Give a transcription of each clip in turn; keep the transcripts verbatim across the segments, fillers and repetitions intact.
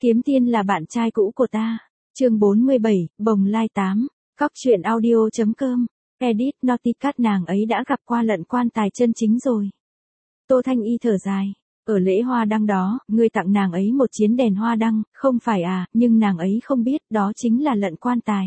Kiếm Tiên là bạn trai cũ của ta. Chương bốn mươi bảy, Bồng Lai tám. Cóc truyện audio chấm com. Edit Noticat nàng ấy đã gặp qua lận quan tài chân chính rồi. Tô Thanh Y thở dài. Ở lễ hoa đăng đó, ngươi tặng nàng ấy một chiến đèn hoa đăng, không phải à, nhưng nàng ấy không biết đó chính là lận quan tài.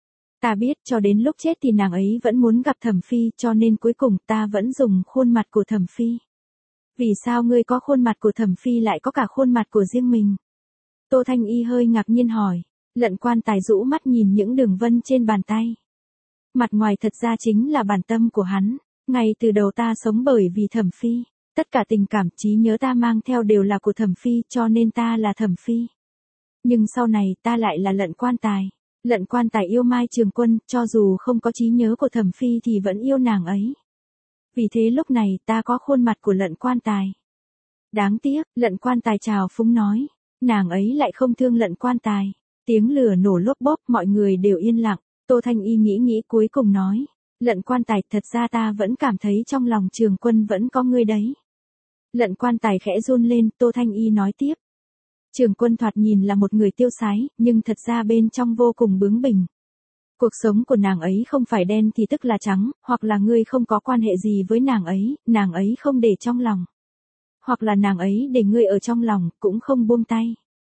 Ta biết cho đến lúc chết thì nàng ấy vẫn muốn gặp Thẩm Phi cho nên cuối cùng ta vẫn dùng khuôn mặt của Thẩm Phi. Vì sao ngươi có khuôn mặt của Thẩm Phi lại có cả khuôn mặt của riêng mình? Tô Thanh Y hơi ngạc nhiên hỏi. Lận quan tài rũ mắt nhìn những đường vân trên bàn tay. Mặt ngoài thật ra chính là bản tâm của hắn. Ngay từ đầu ta sống bởi vì Thẩm Phi. Tất cả tình cảm trí nhớ ta mang theo đều là của Thẩm Phi cho nên ta là Thẩm Phi. Nhưng sau này ta lại là lận quan tài. Lận quan tài yêu Mai Trường Quân, cho dù không có trí nhớ của Thẩm Phi thì vẫn yêu nàng ấy. Vì thế lúc này ta có khuôn mặt của lận quan tài. Đáng tiếc, lận quan tài trào phúng nói. Nàng ấy lại không thương lận quan tài. Tiếng lửa nổ lốp bốp, mọi người đều yên lặng. Tô Thanh Y nghĩ nghĩ cuối cùng nói. Lận quan tài, thật ra ta vẫn cảm thấy trong lòng Trường Quân vẫn có ngươi đấy. Lận quan tài khẽ run lên, Tô Thanh Y nói tiếp. Trường Quân thoạt nhìn là một người tiêu sái, nhưng thật ra bên trong vô cùng bướng bỉnh. Cuộc sống của nàng ấy không phải đen thì tức là trắng, hoặc là ngươi không có quan hệ gì với nàng ấy, nàng ấy không để trong lòng. Hoặc là nàng ấy để ngươi ở trong lòng, cũng không buông tay.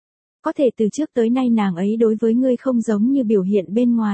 Có thể từ trước tới nay nàng ấy đối với ngươi không giống như biểu hiện bên ngoài.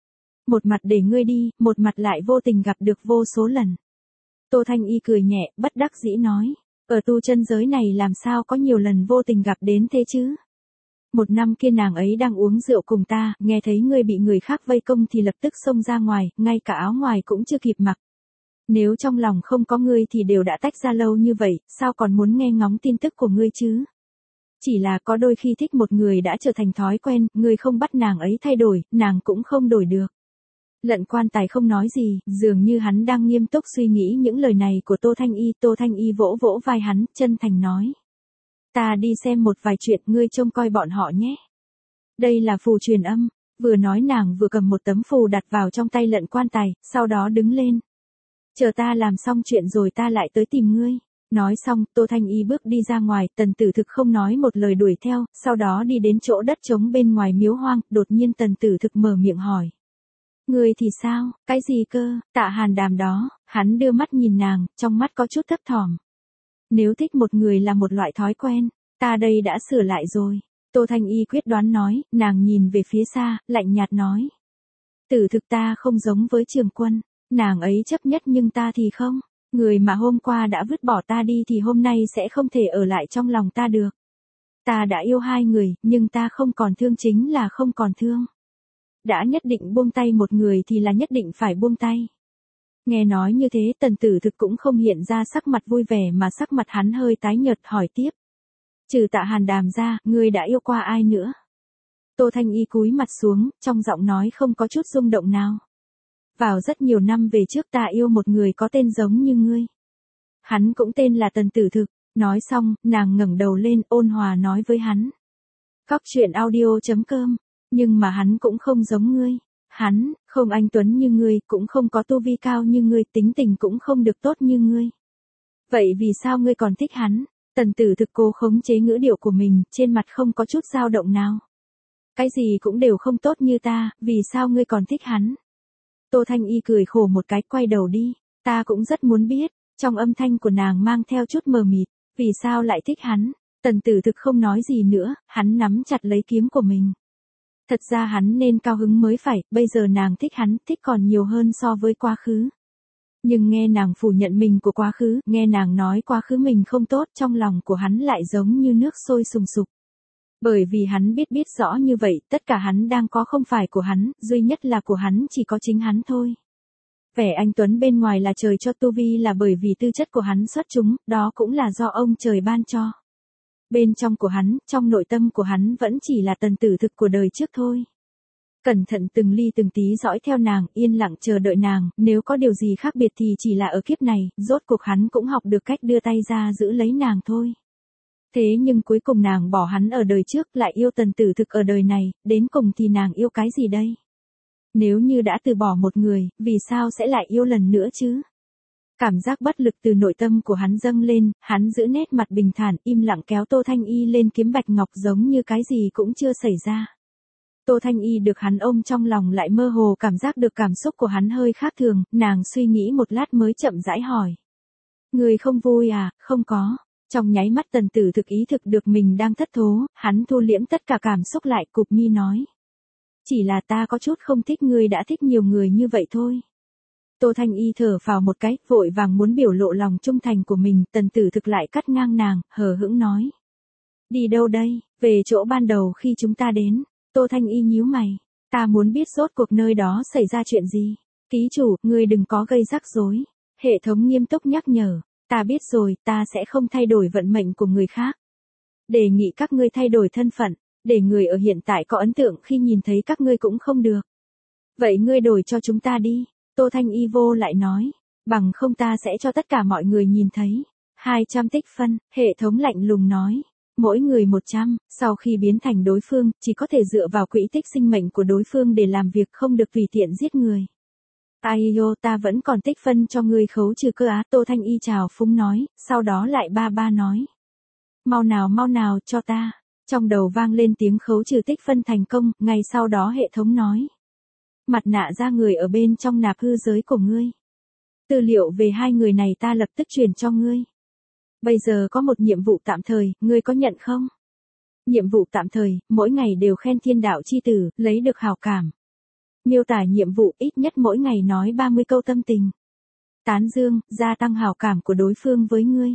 Một mặt để ngươi đi, một mặt lại vô tình gặp được vô số lần. Tô Thanh Y cười nhẹ, bất đắc dĩ nói. Ở tu chân giới này làm sao có nhiều lần vô tình gặp đến thế chứ? Một năm kia nàng ấy đang uống rượu cùng ta, nghe thấy ngươi bị người khác vây công thì lập tức xông ra ngoài, ngay cả áo ngoài cũng chưa kịp mặc. Nếu trong lòng không có ngươi thì đều đã tách ra lâu như vậy, sao còn muốn nghe ngóng tin tức của ngươi chứ? Chỉ là có đôi khi thích một người đã trở thành thói quen, ngươi không bắt nàng ấy thay đổi, nàng cũng không đổi được. Lận quan tài không nói gì, dường như hắn đang nghiêm túc suy nghĩ những lời này của Tô Thanh Y. Tô Thanh Y vỗ vỗ vai hắn, chân thành nói. Ta đi xem một vài chuyện, ngươi trông coi bọn họ nhé. Đây là phù truyền âm. Vừa nói nàng vừa cầm một tấm phù đặt vào trong tay lận quan tài, sau đó đứng lên. Chờ ta làm xong chuyện rồi ta lại tới tìm ngươi. Nói xong, Tô Thanh Y bước đi ra ngoài, Tần Tử Thực không nói một lời đuổi theo, sau đó đi đến chỗ đất trống bên ngoài miếu hoang, đột nhiên Tần Tử Thực mở miệng hỏi. Ngươi thì sao, cái gì cơ? Tạ Hàn Đàm đó, hắn đưa mắt nhìn nàng, trong mắt có chút thấp thỏm. Nếu thích một người là một loại thói quen, ta đây đã sửa lại rồi. Tô Thanh Y quyết đoán nói, nàng nhìn về phía xa, lạnh nhạt nói. Tử Thực ta không giống với Trường Quân, nàng ấy chấp nhất nhưng ta thì không. Người mà hôm qua đã vứt bỏ ta đi thì hôm nay sẽ không thể ở lại trong lòng ta được. Ta đã yêu hai người, nhưng ta không còn thương chính là không còn thương. Đã nhất định buông tay một người thì là nhất định phải buông tay. Nghe nói như thế Tần Tử Thực cũng không hiện ra sắc mặt vui vẻ mà sắc mặt hắn hơi tái nhợt hỏi tiếp. Trừ Tạ Hàn Đàm ra, ngươi đã yêu qua ai nữa? Tô Thanh Y cúi mặt xuống, trong giọng nói không có chút rung động nào. Vào rất nhiều năm về trước ta yêu một người có tên giống như ngươi. Hắn cũng tên là Tần Tử Thực. Nói xong, nàng ngẩng đầu lên ôn hòa nói với hắn. Cóc truyện audio chấm com. Nhưng mà hắn cũng không giống ngươi. Hắn, không anh tuấn như ngươi, cũng không có tu vi cao như ngươi, tính tình cũng không được tốt như ngươi. Vậy vì sao ngươi còn thích hắn? Tần Tử Thực cố khống chế ngữ điệu của mình, trên mặt không có chút dao động nào. Cái gì cũng đều không tốt như ta, vì sao ngươi còn thích hắn? Tô Thanh Y cười khổ một cái, quay đầu đi. Ta cũng rất muốn biết. Trong âm thanh của nàng mang theo chút mờ mịt. Vì sao lại thích hắn? Tần Tử Thực không nói gì nữa, hắn nắm chặt lấy kiếm của mình. Thật ra hắn nên cao hứng mới phải, bây giờ nàng thích hắn, thích còn nhiều hơn so với quá khứ. Nhưng nghe nàng phủ nhận mình của quá khứ, nghe nàng nói quá khứ mình không tốt, trong lòng của hắn lại giống như nước sôi sùng sục. Bởi vì hắn biết biết rõ như vậy, tất cả hắn đang có không phải của hắn, duy nhất là của hắn chỉ có chính hắn thôi. Vẻ anh tuấn bên ngoài là trời cho, tu vi là bởi vì tư chất của hắn xuất chúng, đó cũng là do ông trời ban cho. Bên trong của hắn, trong nội tâm của hắn vẫn chỉ là Tần Tử Thực của đời trước thôi. Cẩn thận từng ly từng tí dõi theo nàng, yên lặng chờ đợi nàng, nếu có điều gì khác biệt thì chỉ là ở kiếp này, rốt cuộc hắn cũng học được cách đưa tay ra giữ lấy nàng thôi. Thế nhưng cuối cùng nàng bỏ hắn ở đời trước lại yêu Tần Tử Thực ở đời này, đến cùng thì nàng yêu cái gì đây? Nếu như đã từ bỏ một người, vì sao sẽ lại yêu lần nữa chứ? Cảm giác bất lực từ nội tâm của hắn dâng lên, hắn giữ nét mặt bình thản, im lặng kéo Tô Thanh Y lên kiếm bạch ngọc giống như cái gì cũng chưa xảy ra. Tô Thanh Y được hắn ôm trong lòng lại mơ hồ cảm giác được cảm xúc của hắn hơi khác thường, nàng suy nghĩ một lát mới chậm rãi hỏi. Người không vui à, không có. Trong nháy mắt Tần Tử Thực ý thực được mình đang thất thố, hắn thu liễm tất cả cảm xúc lại cụp mi nói. Chỉ là ta có chút không thích người đã thích nhiều người như vậy thôi. Tô Thanh Y thở phào một cái, vội vàng muốn biểu lộ lòng trung thành của mình, Tần Tử Thực lại cắt ngang nàng, hờ hững nói. Đi đâu đây, về chỗ ban đầu khi chúng ta đến. Tô Thanh Y nhíu mày, ta muốn biết rốt cuộc nơi đó xảy ra chuyện gì. Ký chủ, ngươi đừng có gây rắc rối. Hệ thống nghiêm túc nhắc nhở, ta biết rồi, ta sẽ không thay đổi vận mệnh của người khác. Đề nghị các ngươi thay đổi thân phận, để người ở hiện tại có ấn tượng khi nhìn thấy các ngươi cũng không được. Vậy ngươi đổi cho chúng ta đi. Tô Thanh Y vô lại nói, bằng không ta sẽ cho tất cả mọi người nhìn thấy. hai trăm tích phân, hệ thống lạnh lùng nói. Mỗi người một trăm, sau khi biến thành đối phương, chỉ có thể dựa vào quỹ tích sinh mệnh của đối phương để làm việc, không được tùy tiện giết người. Aiyo, ta vẫn còn tích phân cho ngươi khấu trừ cơ á. Tô Thanh Y chào phúng nói, sau đó lại ba ba nói. Mau nào mau nào cho ta. Trong đầu vang lên tiếng khấu trừ tích phân thành công, ngay sau đó hệ thống nói. Mặt nạ ra người ở bên trong nạp hư giới của ngươi. Tư liệu về hai người này ta lập tức truyền cho ngươi. Bây giờ có một nhiệm vụ tạm thời, ngươi có nhận không? Nhiệm vụ tạm thời, mỗi ngày đều khen thiên đạo chi tử, lấy được hào cảm. Miêu tả nhiệm vụ ít nhất mỗi ngày nói ba mươi câu tâm tình. Tán dương, gia tăng hào cảm của đối phương với ngươi.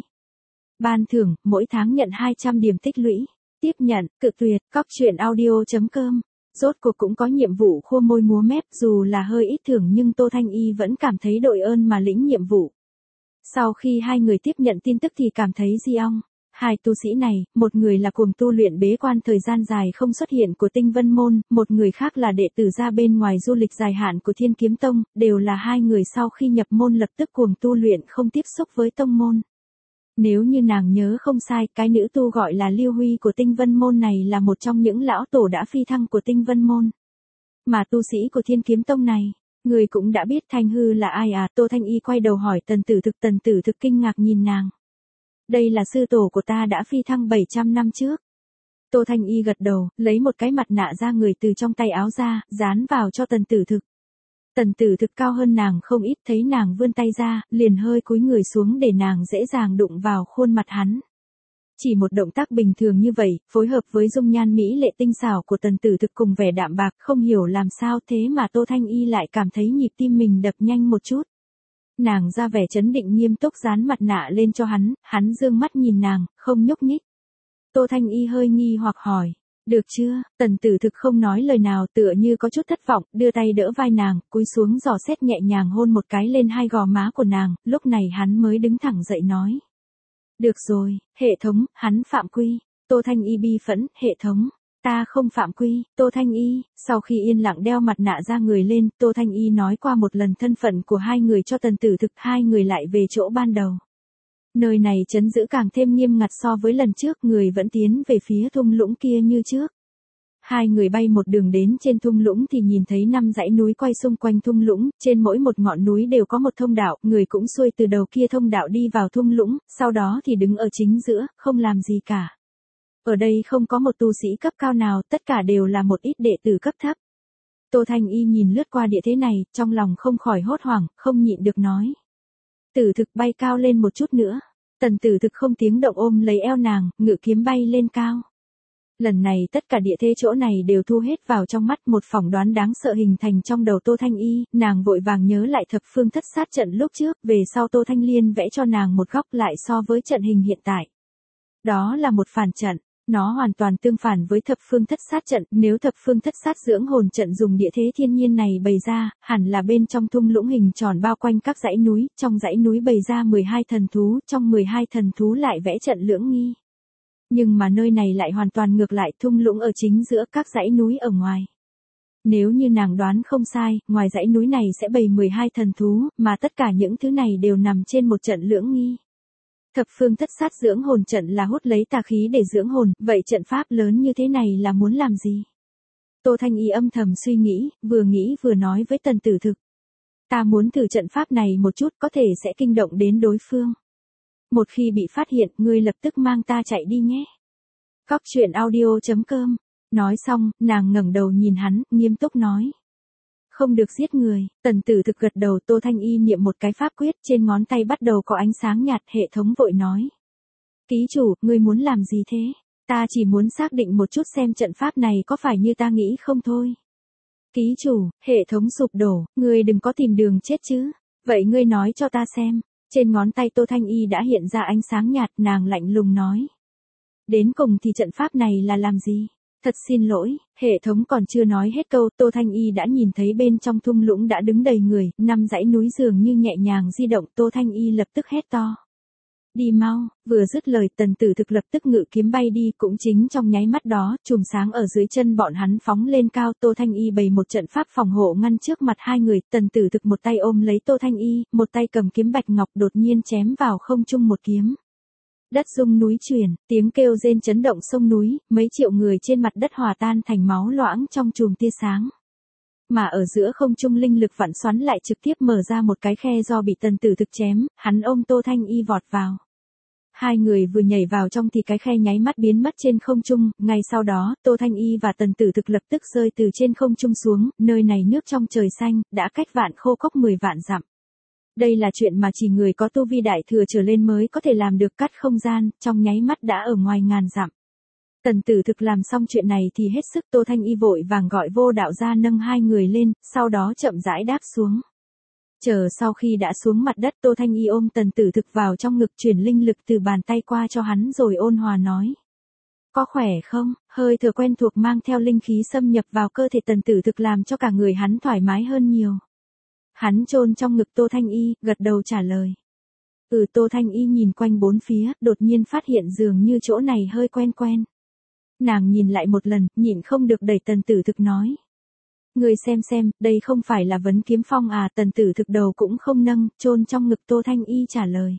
Ban thưởng, mỗi tháng nhận hai trăm điểm tích lũy. Tiếp nhận, cự tuyệt, cóc truyện audio chấm com. Rốt cuộc cũng có nhiệm vụ khô môi múa mép, dù là hơi ít thưởng nhưng Tô Thanh Y vẫn cảm thấy đội ơn mà lĩnh nhiệm vụ. Sau khi hai người tiếp nhận tin tức thì cảm thấy di ong. Hai tu sĩ này, một người là cuồng tu luyện bế quan thời gian dài không xuất hiện của Tinh Vân Môn, một người khác là đệ tử ra bên ngoài du lịch dài hạn của Thiên Kiếm Tông, đều là hai người sau khi nhập môn lập tức cuồng tu luyện không tiếp xúc với tông môn. Nếu như nàng nhớ không sai, cái nữ tu gọi là Lưu Huy của Tinh Vân Môn này là một trong những lão tổ đã phi thăng của Tinh Vân Môn. Mà tu sĩ của Thiên Kiếm Tông này, người cũng đã biết Thanh Hư là ai à. Tô Thanh Y quay đầu hỏi Tần Tử Thực. Tần Tử Thực kinh ngạc nhìn nàng. Đây là sư tổ của ta đã phi thăng bảy trăm năm trước. Tô Thanh Y gật đầu, lấy một cái mặt nạ ra người từ trong tay áo ra, dán vào cho Tần Tử Thực. Tần Tử Thực cao hơn nàng không ít, thấy nàng vươn tay ra, liền hơi cúi người xuống để nàng dễ dàng đụng vào khuôn mặt hắn. Chỉ một động tác bình thường như vậy, phối hợp với dung nhan mỹ lệ tinh xảo của Tần Tử Thực cùng vẻ đạm bạc, không hiểu làm sao thế mà Tô Thanh Y lại cảm thấy nhịp tim mình đập nhanh một chút. Nàng ra vẻ trấn định nghiêm túc dán mặt nạ lên cho hắn, hắn dương mắt nhìn nàng, không nhúc nhích. Tô Thanh Y hơi nghi hoặc hỏi, được chưa? Tần Tử Thực không nói lời nào, tựa như có chút thất vọng, đưa tay đỡ vai nàng, cúi xuống dò xét nhẹ nhàng hôn một cái lên hai gò má của nàng, lúc này hắn mới đứng thẳng dậy nói. Được rồi, hệ thống, hắn phạm quy. Tô Thanh Y bi phẫn, hệ thống. Ta không phạm quy. Tô Thanh Y, sau khi yên lặng đeo mặt nạ ra người lên, Tô Thanh Y nói qua một lần thân phận của hai người cho Tần Tử Thực, hai người lại về chỗ ban đầu. Nơi này trấn giữ càng thêm nghiêm ngặt so với lần trước, người vẫn tiến về phía thung lũng kia như trước. Hai người bay một đường đến trên thung lũng thì nhìn thấy năm dãy núi quay xung quanh thung lũng, trên mỗi một ngọn núi đều có một thông đạo, người cũng xuôi từ đầu kia thông đạo đi vào thung lũng, sau đó thì đứng ở chính giữa, không làm gì cả. Ở đây không có một tu sĩ cấp cao nào, tất cả đều là một ít đệ tử cấp thấp. Tô Thanh Y nhìn lướt qua địa thế này, trong lòng không khỏi hốt hoảng, không nhịn được nói. Tử Thực bay cao lên một chút nữa. Tần Tử Thực không tiếng động ôm lấy eo nàng, ngự kiếm bay lên cao. Lần này tất cả địa thế chỗ này đều thu hết vào trong mắt, một phỏng đoán đáng sợ hình thành trong đầu Tô Thanh Y, nàng vội vàng nhớ lại thập phương thất sát trận lúc trước, về sau Tô Thanh Liên vẽ cho nàng một góc lại so với trận hình hiện tại. Đó là một phản trận, nó hoàn toàn tương phản với thập phương thất sát trận, nếu thập phương thất sát dưỡng hồn trận dùng địa thế thiên nhiên này bày ra, hẳn là bên trong thung lũng hình tròn bao quanh các dãy núi, trong dãy núi bày ra mười hai thần thú, trong mười hai thần thú lại vẽ trận lưỡng nghi. Nhưng mà nơi này lại hoàn toàn ngược lại, thung lũng ở chính giữa, các dãy núi ở ngoài. Nếu như nàng đoán không sai, ngoài dãy núi này sẽ bày mười hai thần thú, mà tất cả những thứ này đều nằm trên một trận lưỡng nghi. Thập phương thất sát dưỡng hồn trận là hút lấy tà khí để dưỡng hồn, vậy trận pháp lớn như thế này là muốn làm gì? Tô Thanh Y âm thầm suy nghĩ, vừa nghĩ vừa nói với Tần Tử Thực. Ta muốn thử trận pháp này một chút, có thể sẽ kinh động đến đối phương. Một khi bị phát hiện, ngươi lập tức mang ta chạy đi nhé. Cóc truyện audio chấm com. Nói xong, nàng ngẩng đầu nhìn hắn, nghiêm túc nói. Không được giết người. Tần Tử Thực gật đầu. Tô Thanh Y niệm một cái pháp quyết, trên ngón tay bắt đầu có ánh sáng nhạt. Hệ thống vội nói. Ký chủ, ngươi muốn làm gì thế? Ta chỉ muốn xác định một chút xem trận pháp này có phải như ta nghĩ không thôi. Ký chủ, hệ thống sụp đổ, ngươi đừng có tìm đường chết chứ. Vậy ngươi nói cho ta xem. Trên ngón tay Tô Thanh Y đã hiện ra ánh sáng nhạt, nàng lạnh lùng nói. Đến cùng thì trận pháp này là làm gì? Thật xin lỗi, hệ thống còn chưa nói hết câu, Tô Thanh Y đã nhìn thấy bên trong thung lũng đã đứng đầy người, năm dãy núi dường như nhẹ nhàng di động. Tô Thanh Y lập tức hét to. Đi mau, vừa dứt lời Tần Tử Thực lập tức ngự kiếm bay đi, cũng chính trong nháy mắt đó, chùm sáng ở dưới chân bọn hắn phóng lên cao. Tô Thanh Y bày một trận pháp phòng hộ ngăn trước mặt hai người, Tần Tử Thực một tay ôm lấy Tô Thanh Y, một tay cầm kiếm bạch ngọc đột nhiên chém vào không trung một kiếm. Đất rung núi chuyển, tiếng kêu rên chấn động sông núi, mấy triệu người trên mặt đất hòa tan thành máu loãng trong chùm tia sáng. Mà ở giữa không trung linh lực vặn xoắn lại trực tiếp mở ra một cái khe do bị Tần Tử Thực chém, hắn ôm Tô Thanh Y vọt vào. Hai người vừa nhảy vào trong thì cái khe nháy mắt biến mất trên không trung, ngay sau đó, Tô Thanh Y và Tần Tử Thực lập tức rơi từ trên không trung xuống, nơi này nước trong trời xanh, đã cách vạn khô cốc mười vạn dặm. Đây là chuyện mà chỉ người có tu vi đại thừa trở lên mới có thể làm được, cắt không gian, trong nháy mắt đã ở ngoài ngàn dặm. Tần Tử Thực làm xong chuyện này thì hết sức. Tô Thanh Y vội vàng gọi Vô Đạo ra nâng hai người lên, sau đó chậm rãi đáp xuống. Chờ sau khi đã xuống mặt đất, Tô Thanh Y ôm Tần Tử Thực vào trong ngực, chuyển linh lực từ bàn tay qua cho hắn rồi ôn hòa nói. Có khỏe không? Hơi thở quen thuộc mang theo linh khí xâm nhập vào cơ thể Tần Tử Thực làm cho cả người hắn thoải mái hơn nhiều. Hắn chôn trong ngực Tô Thanh Y, gật đầu trả lời. Ừ. Tô Thanh Y nhìn quanh bốn phía, đột nhiên phát hiện dường như chỗ này hơi quen quen. Nàng nhìn lại một lần, nhịn không được đẩy Tần Tử Thực nói. Người xem xem, đây không phải là Vấn Kiếm Phong à? Tần Tử Thực đầu cũng không nâng, chôn trong ngực Tô Thanh Y trả lời.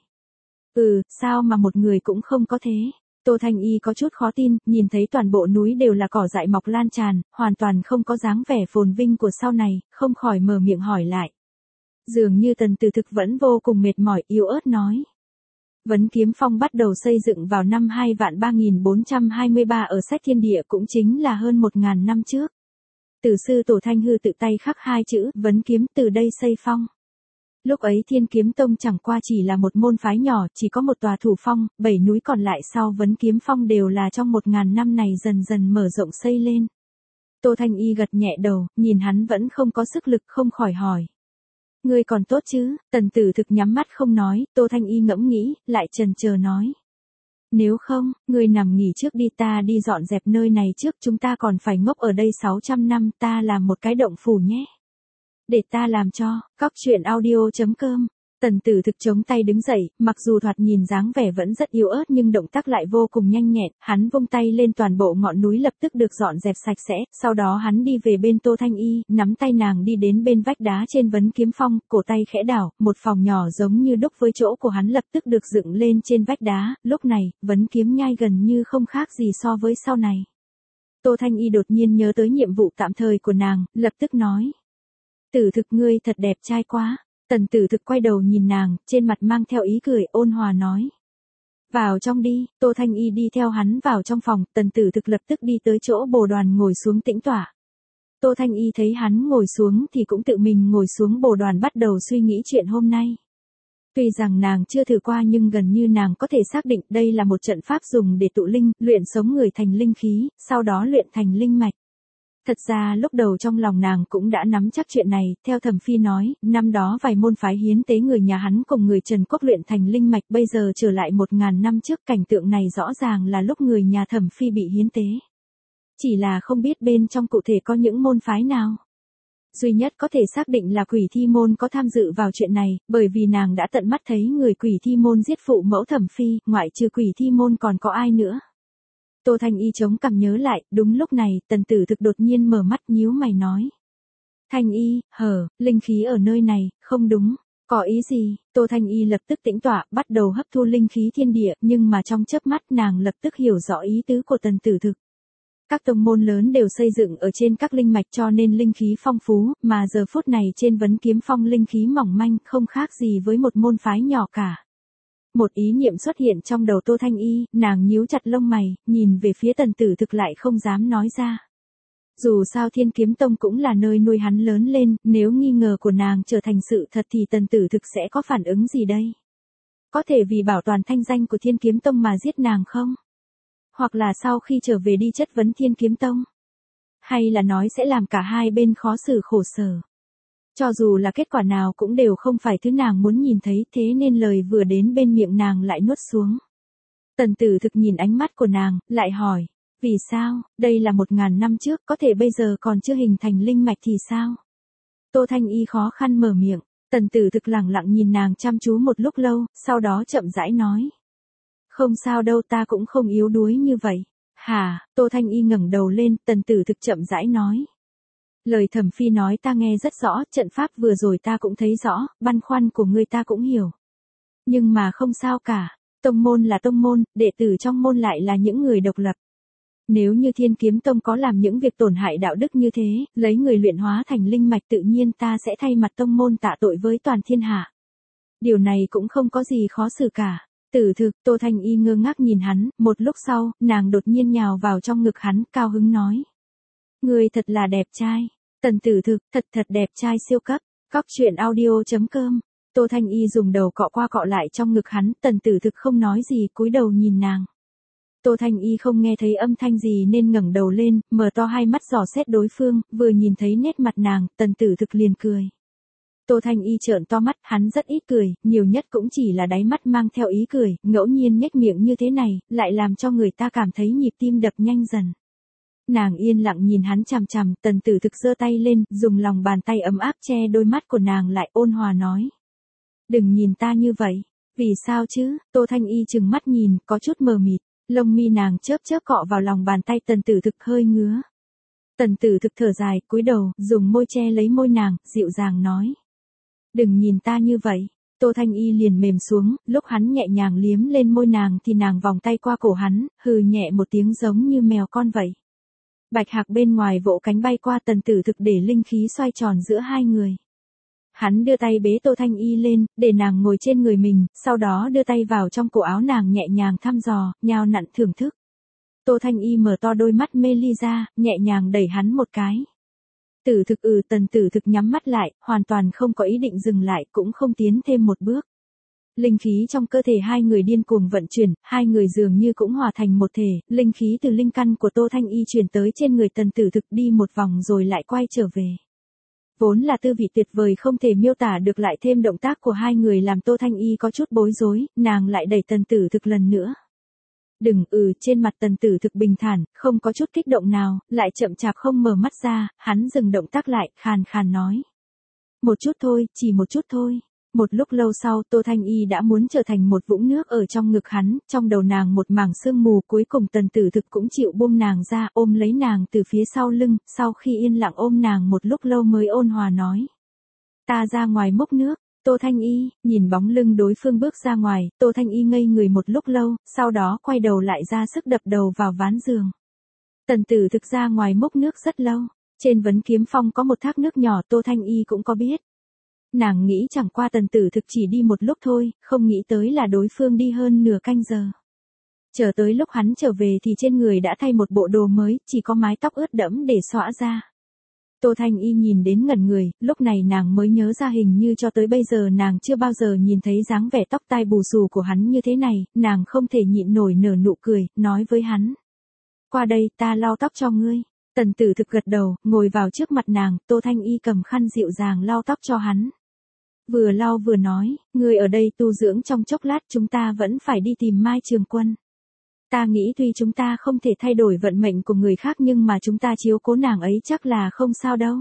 Ừ, sao mà một người cũng không có thế? Tô Thanh Y có chút khó tin, nhìn thấy toàn bộ núi đều là cỏ dại mọc lan tràn, hoàn toàn không có dáng vẻ phồn vinh của sau này, không khỏi mở miệng hỏi lại. Dường như Tần Tử Thực vẫn vô cùng mệt mỏi, yếu ớt nói. Vấn Kiếm Phong bắt đầu xây dựng vào năm hai vạn ba nghìn bốn trăm hai mươi ba ở sách thiên địa, cũng chính là hơn một ngàn năm trước. Từ sư tổ Thanh Hư tự tay khắc hai chữ Vấn Kiếm từ đây xây phong. Lúc ấy Thiên Kiếm Tông chẳng qua chỉ là một môn phái nhỏ, chỉ có một tòa thủ phong, bảy núi còn lại sau Vấn Kiếm Phong đều là trong một ngàn năm này dần dần mở rộng xây lên. Tô Thanh Y gật nhẹ đầu, nhìn hắn vẫn không có sức lực, không khỏi hỏi. Ngươi còn tốt chứ? Tần Tử Thực nhắm mắt không nói. Tô Thanh Y ngẫm nghĩ, lại chần chờ nói. Nếu không, ngươi nằm nghỉ trước đi, ta đi dọn dẹp nơi này trước, chúng ta còn phải ngốc ở đây sáu trăm năm, ta làm một cái động phủ nhé. Để ta làm cho. Cóc truyện audio chấm com. Tần Tử Thực chống tay đứng dậy, mặc dù thoạt nhìn dáng vẻ vẫn rất yếu ớt nhưng động tác lại vô cùng nhanh nhẹn, hắn vung tay lên toàn bộ ngọn núi lập tức được dọn dẹp sạch sẽ, sau đó hắn đi về bên Tô Thanh Y, nắm tay nàng đi đến bên vách đá trên Vấn Kiếm Phong, cổ tay khẽ đảo, một phòng nhỏ giống như đúc với chỗ của hắn lập tức được dựng lên trên vách đá, lúc này, Vấn Kiếm nhai gần như không khác gì so với sau này. Tô Thanh Y đột nhiên nhớ tới nhiệm vụ tạm thời của nàng, lập tức nói. Tử Thực ngươi thật đẹp trai quá. Tần Tử Thực quay đầu nhìn nàng, trên mặt mang theo ý cười, ôn hòa nói. Vào trong đi. Tô Thanh Y đi theo hắn vào trong phòng, Tần Tử Thực lập tức đi tới chỗ bồ đoàn ngồi xuống tĩnh tọa. Tô Thanh Y thấy hắn ngồi xuống thì cũng tự mình ngồi xuống bồ đoàn bắt đầu suy nghĩ chuyện hôm nay. Tuy rằng nàng chưa thử qua nhưng gần như nàng có thể xác định đây là một trận pháp dùng để tụ linh, luyện sống người thành linh khí, sau đó luyện thành linh mạch. Thật ra lúc đầu trong lòng nàng cũng đã nắm chắc chuyện này, theo Thẩm Phi nói, năm đó vài môn phái hiến tế người nhà hắn cùng người Trần Quốc luyện thành linh mạch, bây giờ trở lại một ngàn năm trước, cảnh tượng này rõ ràng là lúc người nhà Thẩm Phi bị hiến tế. Chỉ là không biết bên trong cụ thể có những môn phái nào. Duy nhất có thể xác định là Quỷ Thi Môn có tham dự vào chuyện này, bởi vì nàng đã tận mắt thấy người Quỷ Thi Môn giết phụ mẫu Thẩm Phi, ngoại trừ Quỷ Thi Môn còn có ai nữa. Tô Thanh Y chống cằm nhớ lại, đúng lúc này, Tần Tử Thực đột nhiên mở mắt nhíu mày nói. Thanh Y, hở, linh khí ở nơi này, không đúng, có ý gì? Tô Thanh Y lập tức tĩnh tọa, bắt đầu hấp thu linh khí thiên địa, nhưng mà trong chớp mắt nàng lập tức hiểu rõ ý tứ của Tần Tử Thực. Các tông môn lớn đều xây dựng ở trên các linh mạch cho nên linh khí phong phú, mà giờ phút này trên Vấn Kiếm Phong linh khí mỏng manh, không khác gì với một môn phái nhỏ cả. Một ý niệm xuất hiện trong đầu Tô Thanh Y, nàng nhíu chặt lông mày, nhìn về phía Tần Tử Thực lại không dám nói ra. Dù sao Thiên Kiếm Tông cũng là nơi nuôi hắn lớn lên, nếu nghi ngờ của nàng trở thành sự thật thì Tần Tử Thực sẽ có phản ứng gì đây? Có thể vì bảo toàn thanh danh của Thiên Kiếm Tông mà giết nàng không? Hoặc là sau khi trở về đi chất vấn Thiên Kiếm Tông? Hay là nói sẽ làm cả hai bên khó xử khổ sở? Cho dù là kết quả nào cũng đều không phải thứ nàng muốn nhìn thấy, thế nên lời vừa đến bên miệng nàng lại nuốt xuống. Tần Tử Thực nhìn ánh mắt của nàng, lại hỏi, vì sao, đây là một ngàn năm trước, có thể bây giờ còn chưa hình thành linh mạch thì sao? Tô Thanh Y khó khăn mở miệng, Tần Tử Thực lặng lặng nhìn nàng chăm chú một lúc lâu, sau đó chậm rãi nói. Không sao đâu, ta cũng không yếu đuối như vậy. Hả? Tô Thanh Y ngẩng đầu lên, Tần Tử Thực chậm rãi nói. Lời Thẩm Phi nói ta nghe rất rõ, trận pháp vừa rồi ta cũng thấy rõ, băn khoăn của ngươi ta cũng hiểu. Nhưng mà không sao cả, tông môn là tông môn, đệ tử trong môn lại là những người độc lập. Nếu như Thiên Kiếm Tông có làm những việc tổn hại đạo đức như thế, lấy người luyện hóa thành linh mạch tự nhiên ta sẽ thay mặt tông môn tạ tội với toàn thiên hạ. Điều này cũng không có gì khó xử cả. Tử Thực, Tô Thanh Y ngơ ngác nhìn hắn, một lúc sau, nàng đột nhiên nhào vào trong ngực hắn, cao hứng nói. Người thật là đẹp trai. Tần Tử Thực, thật thật đẹp trai siêu cấp. Cóc truyện audio chấm com. Tô Thanh Y dùng đầu cọ qua cọ lại trong ngực hắn, Tần Tử Thực không nói gì, cúi đầu nhìn nàng. Tô Thanh Y không nghe thấy âm thanh gì nên ngẩng đầu lên, mở to hai mắt dò xét đối phương, vừa nhìn thấy nét mặt nàng, Tần Tử Thực liền cười. Tô Thanh Y trợn to mắt, hắn rất ít cười, nhiều nhất cũng chỉ là đáy mắt mang theo ý cười, ngẫu nhiên nhếch miệng như thế này, lại làm cho người ta cảm thấy nhịp tim đập nhanh dần. Nàng yên lặng nhìn hắn chằm chằm, Tần Tử Thực giơ tay lên, dùng lòng bàn tay ấm áp che đôi mắt của nàng lại, ôn hòa nói. Đừng nhìn ta như vậy. Vì sao chứ? Tô Thanh Y trừng mắt nhìn, có chút mờ mịt, lông mi nàng chớp chớp cọ vào lòng bàn tay Tần Tử Thực hơi ngứa. Tần Tử Thực thở dài, cúi đầu, dùng môi che lấy môi nàng, dịu dàng nói. Đừng nhìn ta như vậy. Tô Thanh Y liền mềm xuống, lúc hắn nhẹ nhàng liếm lên môi nàng thì nàng vòng tay qua cổ hắn, hừ nhẹ một tiếng giống như mèo con vậy. Bạch hạc bên ngoài vỗ cánh bay qua, Tần Tử Thực để linh khí xoay tròn giữa hai người. Hắn đưa tay bế Tô Thanh Y lên, để nàng ngồi trên người mình, sau đó đưa tay vào trong cổ áo nàng nhẹ nhàng thăm dò, nhào nặn thưởng thức. Tô Thanh Y mở to đôi mắt mê ly ra, nhẹ nhàng đẩy hắn một cái. Tử Thực ừ, Tần Tử Thực nhắm mắt lại, hoàn toàn không có ý định dừng lại, cũng không tiến thêm một bước. Linh khí trong cơ thể hai người điên cuồng vận chuyển, hai người dường như cũng hòa thành một thể, linh khí từ linh căn của Tô Thanh Y truyền tới trên người Tần Tử Thực đi một vòng rồi lại quay trở về. Vốn là tư vị tuyệt vời không thể miêu tả được, lại thêm động tác của hai người làm Tô Thanh Y có chút bối rối, nàng lại đẩy Tần Tử Thực lần nữa. Đừng ừ, trên mặt Tần Tử Thực bình thản, không có chút kích động nào, lại chậm chạp không mở mắt ra, hắn dừng động tác lại, khàn khàn nói. Một chút thôi, chỉ một chút thôi. Một lúc lâu sau, Tô Thanh Y đã muốn trở thành một vũng nước ở trong ngực hắn, trong đầu nàng một mảng sương mù, cuối cùng Tần Tử Thực cũng chịu buông nàng ra, ôm lấy nàng từ phía sau lưng, sau khi yên lặng ôm nàng một lúc lâu mới ôn hòa nói. Ta ra ngoài múc nước. Tô Thanh Y, nhìn bóng lưng đối phương bước ra ngoài, Tô Thanh Y ngây người một lúc lâu, sau đó quay đầu lại ra sức đập đầu vào ván giường. Tần Tử Thực ra ngoài múc nước rất lâu, trên Vấn Kiếm Phong có một thác nước nhỏ, Tô Thanh Y cũng có biết. Nàng nghĩ chẳng qua Tần Tử Thực chỉ đi một lúc thôi, không nghĩ tới là đối phương đi hơn nửa canh giờ. Chờ tới lúc hắn trở về thì trên người đã thay một bộ đồ mới, chỉ có mái tóc ướt đẫm để xõa ra. Tô Thanh Y nhìn đến ngẩn người, lúc này nàng mới nhớ ra hình như cho tới bây giờ nàng chưa bao giờ nhìn thấy dáng vẻ tóc tai bù xù của hắn như thế này, nàng không thể nhịn nổi nở nụ cười, nói với hắn. Qua đây, ta lau tóc cho ngươi. Tần Tử Thực gật đầu, ngồi vào trước mặt nàng, Tô Thanh Y cầm khăn dịu dàng lau tóc cho hắn. Vừa lau vừa nói, ngươi ở đây tu dưỡng trong chốc lát, chúng ta vẫn phải đi tìm Mai Trường Quân. Ta nghĩ tuy chúng ta không thể thay đổi vận mệnh của người khác nhưng mà chúng ta chiếu cố nàng ấy chắc là không sao đâu.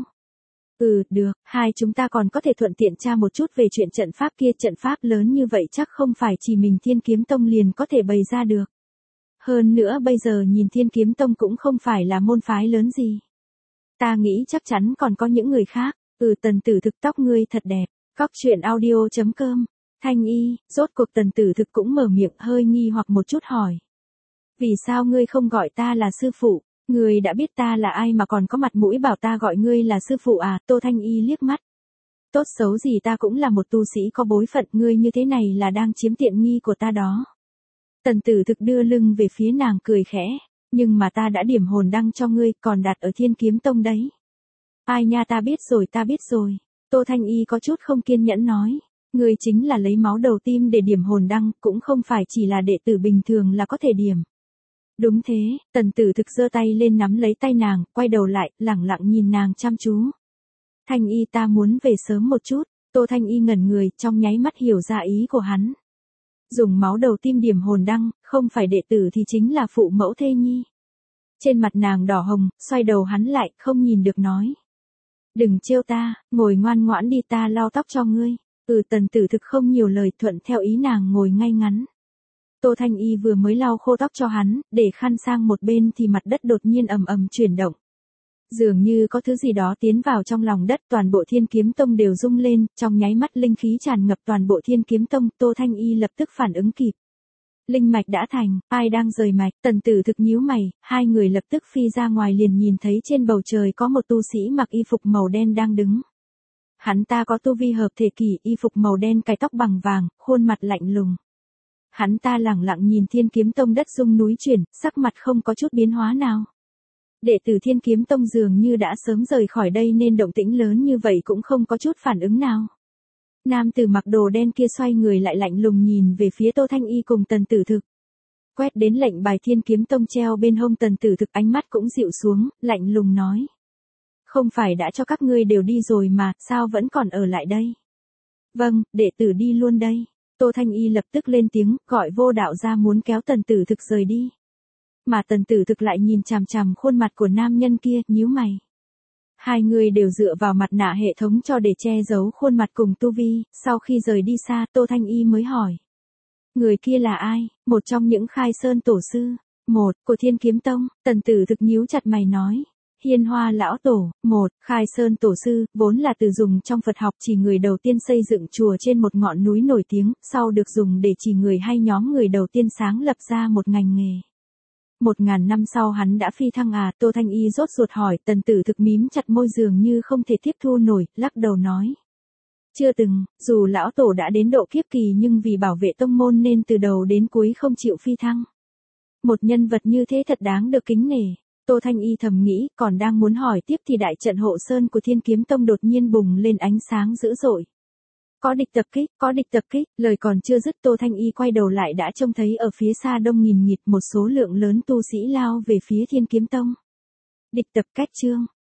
Ừ, được, hai chúng ta còn có thể thuận tiện tra một chút về chuyện trận pháp kia, trận pháp lớn như vậy chắc không phải chỉ mình Thiên Kiếm Tông liền có thể bày ra được. Hơn nữa bây giờ nhìn Thiên Kiếm Tông cũng không phải là môn phái lớn gì. Ta nghĩ chắc chắn còn có những người khác. Ừ, Tần Tử Thực tóc ngươi thật đẹp. Cóc truyện audio chấm com. Thanh Y, rốt cuộc Tần Tử Thực cũng mở miệng hơi nghi hoặc một chút hỏi. Vì sao ngươi không gọi ta là sư phụ? Ngươi đã biết ta là ai mà còn có mặt mũi bảo ta gọi ngươi là sư phụ à? Tô Thanh Y liếc mắt. Tốt xấu gì ta cũng là một tu sĩ có bối phận, ngươi như thế này là đang chiếm tiện nghi của ta đó. Tần Tử Thực đưa lưng về phía nàng cười khẽ, nhưng mà ta đã điểm hồn đăng cho ngươi, còn đặt ở Thiên Kiếm Tông đấy. Ai nha, ta biết rồi, ta biết rồi. Tô Thanh Y có chút không kiên nhẫn nói, ngươi chính là lấy máu đầu tim để điểm hồn đăng, cũng không phải chỉ là đệ tử bình thường là có thể điểm. Đúng thế, Tần Tử Thực giơ tay lên nắm lấy tay nàng, quay đầu lại, lẳng lặng nhìn nàng chăm chú. Thanh Y, ta muốn về sớm một chút. Tô Thanh Y ngẩn người, trong nháy mắt hiểu ra ý của hắn. Dùng máu đầu tim điểm hồn đăng, không phải đệ tử thì chính là phụ mẫu thê nhi. Trên mặt nàng đỏ hồng, xoay đầu hắn lại, không nhìn được nói. Đừng trêu ta, ngồi ngoan ngoãn đi, ta lau tóc cho ngươi. Ừ, Tần Tử Thực không nhiều lời, thuận theo ý nàng ngồi ngay ngắn. Tô Thanh Y vừa mới lau khô tóc cho hắn, để khăn sang một bên thì mặt đất đột nhiên ầm ầm chuyển động. Dường như có thứ gì đó tiến vào trong lòng đất, toàn bộ Thiên Kiếm Tông đều rung lên, trong nháy mắt linh khí tràn ngập toàn bộ Thiên Kiếm Tông, Tô Thanh Y lập tức phản ứng kịp. Linh mạch đã thành, ai đang rời mạch? Tần Tử Thực nhíu mày, hai người lập tức phi ra ngoài liền nhìn thấy trên bầu trời có một tu sĩ mặc y phục màu đen đang đứng. Hắn ta có tu vi hợp thể kỳ, y phục màu đen, cài tóc bằng vàng, khuôn mặt lạnh lùng. Hắn ta lẳng lặng nhìn Thiên Kiếm Tông đất rung núi chuyển, sắc mặt không có chút biến hóa nào. Đệ tử Thiên Kiếm Tông dường như đã sớm rời khỏi đây nên động tĩnh lớn như vậy cũng không có chút phản ứng nào. Nam tử mặc đồ đen kia xoay người lại lạnh lùng nhìn về phía Tô Thanh Y cùng Tần Tử Thực. Quét đến lệnh bài Thiên Kiếm Tông treo bên hông Tần Tử Thực, ánh mắt cũng dịu xuống, lạnh lùng nói. Không phải đã cho các ngươi đều đi rồi mà, sao vẫn còn ở lại đây? Vâng, đệ tử đi luôn đây. Tô Thanh Y lập tức lên tiếng, gọi Vô Đạo ra muốn kéo Tần Tử Thực rời đi. Mà Tần Tử Thực lại nhìn chằm chằm khuôn mặt của nam nhân kia, nhíu mày. Hai người đều dựa vào mặt nạ hệ thống cho để che giấu khuôn mặt cùng tu vi, sau khi rời đi xa, Tô Thanh Y mới hỏi. Người kia là ai? Một trong những Khai Sơn tổ sư. Một, của Thiên Kiếm Tông. Tần Tử Thực nhíu chặt mày nói. Hiên Hoa lão tổ. Một, Khai Sơn tổ sư, vốn là từ dùng trong Phật học chỉ người đầu tiên xây dựng chùa trên một ngọn núi nổi tiếng, sau được dùng để chỉ người hay nhóm người đầu tiên sáng lập ra một ngành nghề. Một ngàn năm sau hắn đã phi thăng à? Tô Thanh Y rốt ruột hỏi. Tần Tử Thực mím chặt môi dường như không thể tiếp thu nổi, lắc đầu nói. Chưa từng, dù lão tổ đã đến độ kiếp kỳ nhưng vì bảo vệ tông môn nên từ đầu đến cuối không chịu phi thăng. Một nhân vật như thế thật đáng được kính nể. Tô Thanh Y thầm nghĩ, còn đang muốn hỏi tiếp thì đại trận hộ sơn của Thiên Kiếm Tông đột nhiên bùng lên ánh sáng dữ dội. Có địch tập kích, có địch tập kích, lời còn chưa dứt Tô Thanh Y quay đầu lại đã trông thấy ở phía xa đông nghìn nghịt một số lượng lớn tu sĩ lao về phía Thiên Kiếm Tông. Địch tập, kết chương.